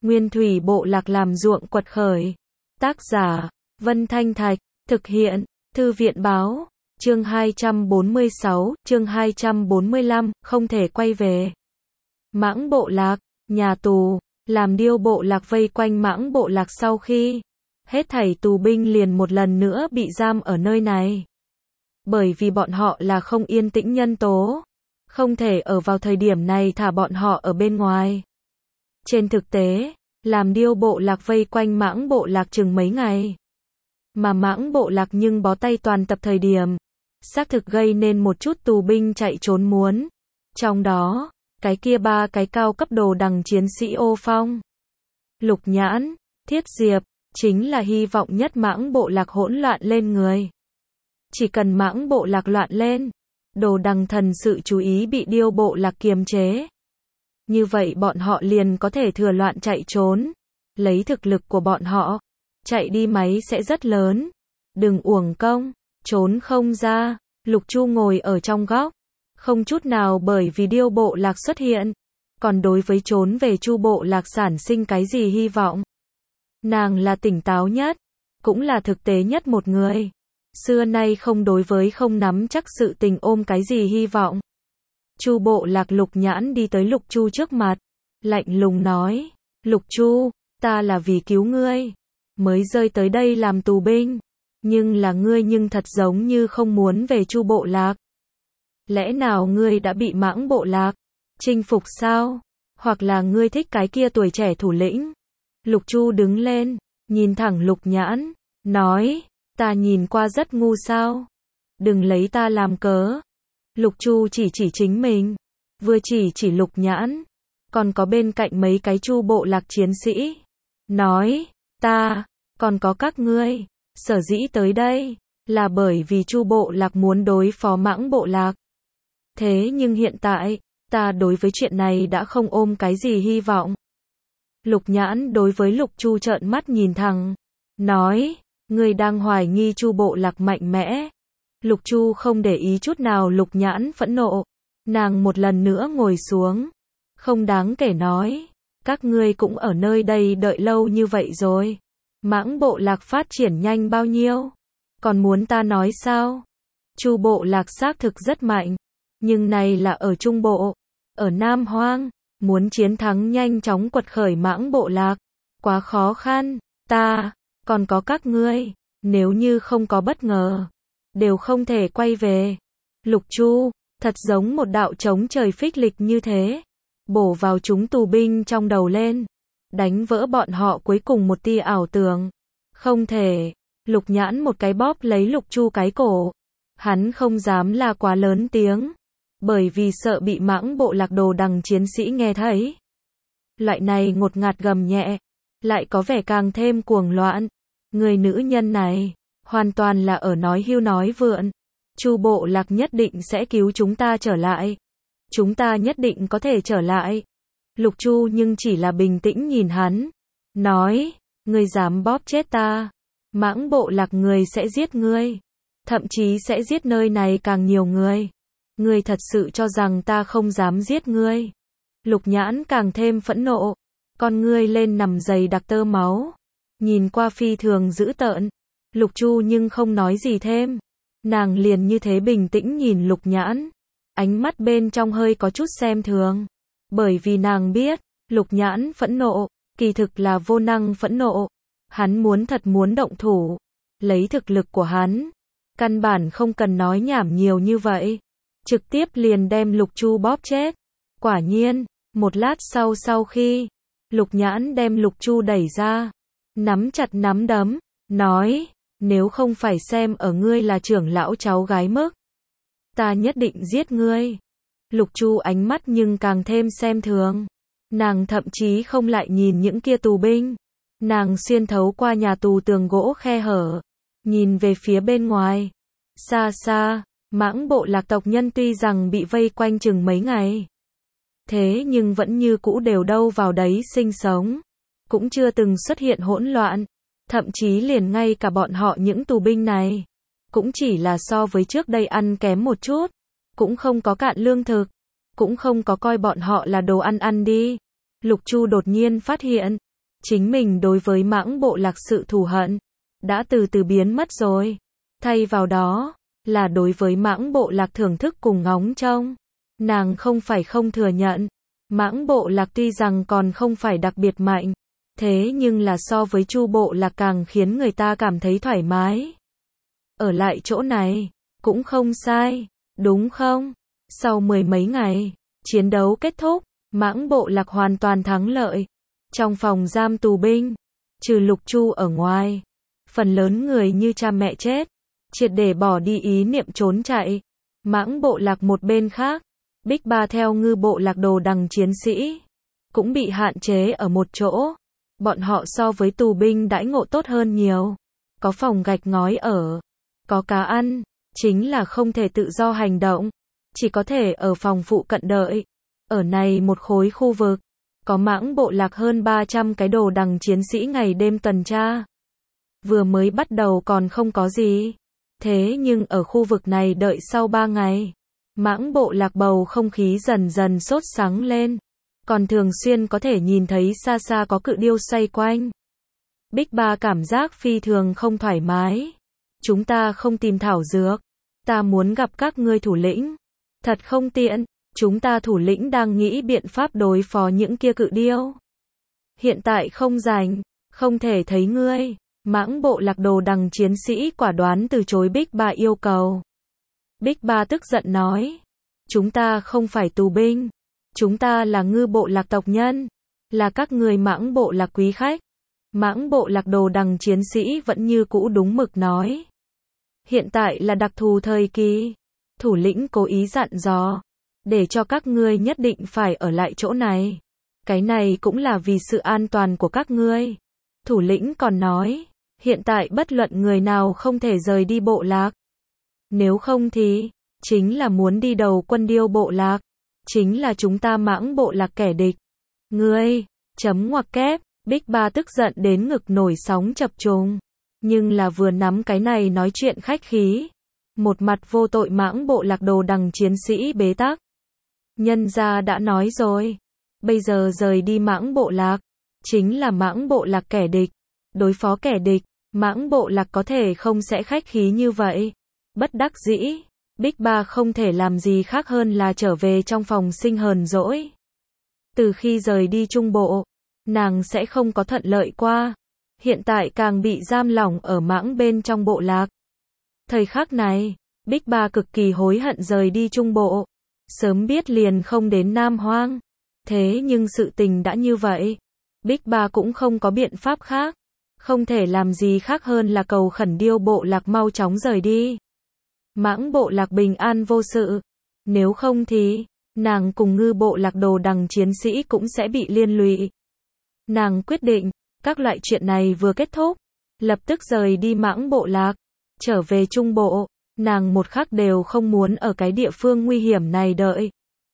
Nguyên thủy bộ lạc làm ruộng quật khởi. Tác giả, Vân Thanh Thạch, thực hiện, Thư viện báo, chương 246, chương 245, không thể quay về. Mãng bộ lạc, nhà tù, làm điêu bộ lạc vây quanh mãng bộ lạc sau khi hết thảy tù binh liền một lần nữa bị giam ở nơi này. Bởi vì bọn họ là không yên tĩnh nhân tố, không thể ở vào thời điểm này thả bọn họ ở bên ngoài. Trên thực tế, làm điêu bộ lạc vây quanh mãng bộ lạc chừng mấy ngày. Mà mãng bộ lạc nhưng bó tay toàn tập thời điểm, xác thực gây nên một chút tù binh chạy trốn muốn. Trong đó, cái kia 3 cái cao cấp đồ đằng chiến sĩ ô phong, Lục Nhãn, Thiết Diệp, chính là hy vọng nhất mãng bộ lạc hỗn loạn lên người. Chỉ cần mãng bộ lạc loạn lên, đồ đằng thần sự chú ý bị điêu bộ lạc kiềm chế. Như vậy bọn họ liền có thể thừa loạn chạy trốn. Lấy thực lực của bọn họ, chạy đi máy sẽ rất lớn. Đừng uổng công, trốn không ra. Lục Chu ngồi ở trong góc, không chút nào bởi vì điêu bộ lạc xuất hiện, còn đối với trốn về Chu bộ lạc sản sinh cái gì hy vọng. Nàng là tỉnh táo nhất, cũng là thực tế nhất một người. Xưa nay không đối với không nắm chắc sự tình ôm cái gì hy vọng. Chu bộ lạc Lục Nhãn đi tới Lục Chu trước mặt, lạnh lùng nói, Lục Chu, ta là vì cứu ngươi, mới rơi tới đây làm tù binh, nhưng là ngươi nhưng thật giống như không muốn về Chu bộ lạc. Lẽ nào ngươi đã bị mãng bộ lạc chinh phục sao? Hoặc là ngươi thích cái kia tuổi trẻ thủ lĩnh? Lục Chu đứng lên, nhìn thẳng Lục Nhãn, nói, ta nhìn qua rất ngu sao? Đừng lấy ta làm cớ. Lục Chu chỉ chính mình, vừa chỉ Lục Nhãn, còn có bên cạnh mấy cái Chu bộ lạc chiến sĩ. Nói, ta, còn có các ngươi, sở dĩ tới đây, là bởi vì Chu bộ lạc muốn đối phó mãng bộ lạc. Thế nhưng hiện tại, ta đối với chuyện này đã không ôm cái gì hy vọng. Lục Nhãn đối với Lục Chu trợn mắt nhìn thẳng, nói, ngươi đang hoài nghi Chu bộ lạc mạnh mẽ. Lục Chu không để ý chút nào Lục Nhãn phẫn nộ, nàng một lần nữa ngồi xuống, không đáng kể nói, các ngươi cũng ở nơi đây đợi lâu như vậy rồi, mãng bộ lạc phát triển nhanh bao nhiêu, còn muốn ta nói sao? Chu bộ lạc xác thực rất mạnh, nhưng này là ở Trung Bộ, ở Nam Hoang, muốn chiến thắng nhanh chóng quật khởi mãng bộ lạc, quá khó khăn, ta, còn có các ngươi, nếu như không có bất ngờ, đều không thể quay về. Lục Chu, thật giống một đạo chống trời phích lịch như thế, bổ vào chúng tù binh trong đầu lên, đánh vỡ bọn họ cuối cùng một tia ảo tưởng. Không thể, Lục Nhãn một cái bóp lấy Lục Chu cái cổ, hắn không dám là quá lớn tiếng, bởi vì sợ bị mãng bộ lạc đồ đằng chiến sĩ nghe thấy. Loại này ngột ngạt gầm nhẹ, lại có vẻ càng thêm cuồng loạn. Người nữ nhân này, hoàn toàn là ở nói hưu nói vượn. Chu bộ lạc nhất định sẽ cứu chúng ta trở lại. Chúng ta nhất định có thể trở lại. Lục Chu nhưng chỉ là bình tĩnh nhìn hắn. Nói, ngươi dám bóp chết ta. Mãng bộ lạc người sẽ giết ngươi. Thậm chí sẽ giết nơi này càng nhiều người. Ngươi thật sự cho rằng ta không dám giết ngươi. Lục Nhãn càng thêm phẫn nộ. Con ngươi lên nằm dày đặc tơ máu. Nhìn qua phi thường dữ tợn. Lục Chu nhưng không nói gì thêm. Nàng liền như thế bình tĩnh nhìn Lục Nhãn. Ánh mắt bên trong hơi có chút xem thường. Bởi vì nàng biết, Lục Nhãn phẫn nộ, kỳ thực là vô năng phẫn nộ. Hắn thật muốn động thủ. Lấy thực lực của hắn, căn bản không cần nói nhảm nhiều như vậy. Trực tiếp liền đem Lục Chu bóp chết. Quả nhiên, một lát sau khi Lục Nhãn đem Lục Chu đẩy ra, nắm chặt nắm đấm, nói, nếu không phải xem ở ngươi là trưởng lão cháu gái mức, ta nhất định giết ngươi. Lục Chu ánh mắt nhưng càng thêm xem thường. Nàng thậm chí không lại nhìn những kia tù binh. Nàng xuyên thấu qua nhà tù tường gỗ khe hở, nhìn về phía bên ngoài. Xa xa, mãng bộ lạc tộc nhân tuy rằng bị vây quanh chừng mấy ngày, thế nhưng vẫn như cũ đều đâu vào đấy sinh sống. Cũng chưa từng xuất hiện hỗn loạn. Thậm chí liền ngay cả bọn họ những tù binh này, cũng chỉ là so với trước đây ăn kém một chút. Cũng không có cạn lương thực. Cũng không có coi bọn họ là đồ ăn đi. Lục Chu đột nhiên phát hiện, chính mình đối với Mãng Bộ Lạc sự thù hận đã từ từ biến mất rồi. Thay vào đó là đối với Mãng Bộ Lạc thưởng thức cùng ngóng trông. Nàng không phải không thừa nhận, Mãng Bộ Lạc tuy rằng còn không phải đặc biệt mạnh, thế nhưng là so với Chu Bộ Lạc càng khiến người ta cảm thấy thoải mái. Ở lại chỗ này cũng không sai, đúng không? Sau mười mấy ngày, chiến đấu kết thúc, Mãng Bộ Lạc hoàn toàn thắng lợi. Trong phòng giam tù binh, trừ Lục Chu ở ngoài, phần lớn người như cha mẹ chết, triệt để bỏ đi ý niệm trốn chạy. Mãng Bộ Lạc một bên khác, Bích Ba theo Ngư Bộ Lạc đồ đằng chiến sĩ, cũng bị hạn chế ở một chỗ. Bọn họ so với tù binh đãi ngộ tốt hơn nhiều. Có phòng gạch ngói ở, có cá ăn, chính là không thể tự do hành động, chỉ có thể ở phòng phụ cận đợi. Ở này một khối khu vực, có Mãng Bộ Lạc hơn 300 cái đồ đằng chiến sĩ ngày đêm tuần tra. Vừa mới bắt đầu còn không có gì. Thế nhưng ở khu vực này đợi sau 3 ngày, Mãng Bộ Lạc bầu không khí dần dần sốt sắng lên. Còn thường xuyên có thể nhìn thấy xa xa có cự điêu xoay quanh. Bích Ba cảm giác phi thường không thoải mái. Chúng ta không tìm thảo dược. Ta muốn gặp các ngươi thủ lĩnh. Thật không tiện, chúng ta thủ lĩnh đang nghĩ biện pháp đối phó những kia cự điêu. Hiện tại không rảnh, không thể thấy ngươi. Mãng Bộ Lạc đồ đằng chiến sĩ quả đoán từ chối Bích Ba yêu cầu. Bích Ba tức giận nói. Chúng ta không phải tù binh. Chúng ta là Ngư Bộ Lạc tộc nhân. Là các người Mãng Bộ Lạc quý khách. Mãng Bộ Lạc đồ đằng chiến sĩ vẫn như cũ đúng mực nói. Hiện tại là đặc thù thời kỳ. Thủ lĩnh cố ý dặn dò. Để cho các ngươi nhất định phải ở lại chỗ này. Cái này cũng là vì sự an toàn của các ngươi. Thủ lĩnh còn nói. Hiện tại bất luận người nào không thể rời đi bộ lạc. Nếu không thì, chính là muốn đi đầu quân điêu bộ lạc. Chính là chúng ta Mãng Bộ Lạc kẻ địch. Ngươi, chấm ngoặc kép, Bích Ba tức giận đến ngực nổi sóng chập trùng. Nhưng là vừa nắm cái này nói chuyện khách khí. Một mặt vô tội Mãng Bộ Lạc đồ đằng chiến sĩ bế tắc. Nhân gia đã nói rồi. Bây giờ rời đi Mãng Bộ Lạc. Chính là Mãng Bộ Lạc kẻ địch. Đối phó kẻ địch, Mãng Bộ Lạc có thể không sẽ khách khí như vậy. Bất đắc dĩ, Bích Ba không thể làm gì khác hơn là trở về trong phòng sinh hờn dỗi. Từ khi rời đi Trung Bộ, nàng sẽ không có thuận lợi qua. Hiện tại càng bị giam lỏng ở Mãng bên trong bộ lạc. Thời khắc này, Bích Ba cực kỳ hối hận rời đi Trung Bộ. Sớm biết liền không đến Nam Hoang. Thế nhưng sự tình đã như vậy. Bích Ba cũng không có biện pháp khác. Không thể làm gì khác hơn là cầu khẩn điêu bộ lạc mau chóng rời đi. Mãng Bộ Lạc bình an vô sự. Nếu không thì, nàng cùng Ngư Bộ Lạc đồ đằng chiến sĩ cũng sẽ bị liên lụy. Nàng quyết định, các loại chuyện này vừa kết thúc, lập tức rời đi Mãng Bộ Lạc, trở về Trung Bộ. Nàng một khắc đều không muốn ở cái địa phương nguy hiểm này đợi.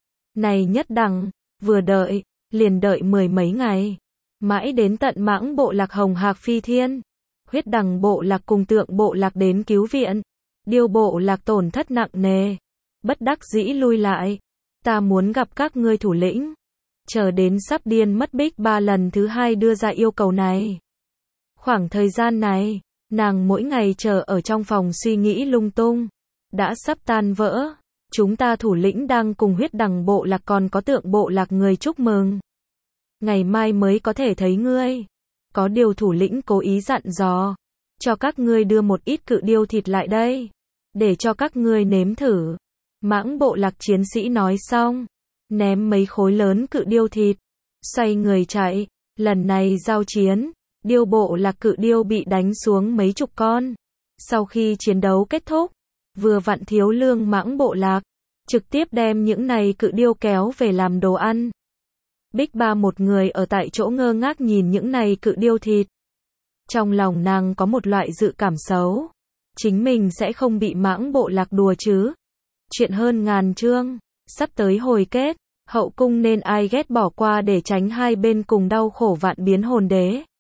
Này nhất đẳng, vừa đợi, liền đợi mười mấy ngày. Mãi đến tận Mãng Bộ Lạc hồng hạc phi thiên. Huyết Đằng Bộ Lạc cùng Tượng Bộ Lạc đến cứu viện. Điêu Bộ Lạc tổn thất nặng nề. Bất đắc dĩ lui lại. Ta muốn gặp các ngươi thủ lĩnh. Chờ đến sắp điên mất Bích Ba lần thứ hai đưa ra yêu cầu này. Khoảng thời gian này, nàng mỗi ngày chờ ở trong phòng suy nghĩ lung tung. Đã sắp tan vỡ. Chúng ta thủ lĩnh đang cùng Huyết Đằng Bộ Lạc còn có Tượng Bộ Lạc người chúc mừng. Ngày mai mới có thể thấy ngươi. Có điều thủ lĩnh cố ý dặn dò. Cho các ngươi đưa một ít cự điêu thịt lại đây. Để cho các ngươi nếm thử. Mãng Bộ Lạc chiến sĩ nói xong. Ném mấy khối lớn cự điêu thịt. Xoay người chạy. Lần này giao chiến. Điêu Bộ Lạc cự điêu bị đánh xuống mấy chục con. Sau khi chiến đấu kết thúc. Vừa vặn thiếu lương Mãng Bộ Lạc. Trực tiếp đem những này cự điêu kéo về làm đồ ăn. Bích Ba một người ở tại chỗ ngơ ngác nhìn những này cự điêu thịt. Trong lòng nàng có một loại dự cảm xấu. Chính mình sẽ không bị Mãng Bộ Lạc đùa chứ. Chuyện hơn ngàn chương. Sắp tới hồi kết. Hậu cung nên ai ghét bỏ qua để tránh hai bên cùng đau khổ vạn biến hồn đế.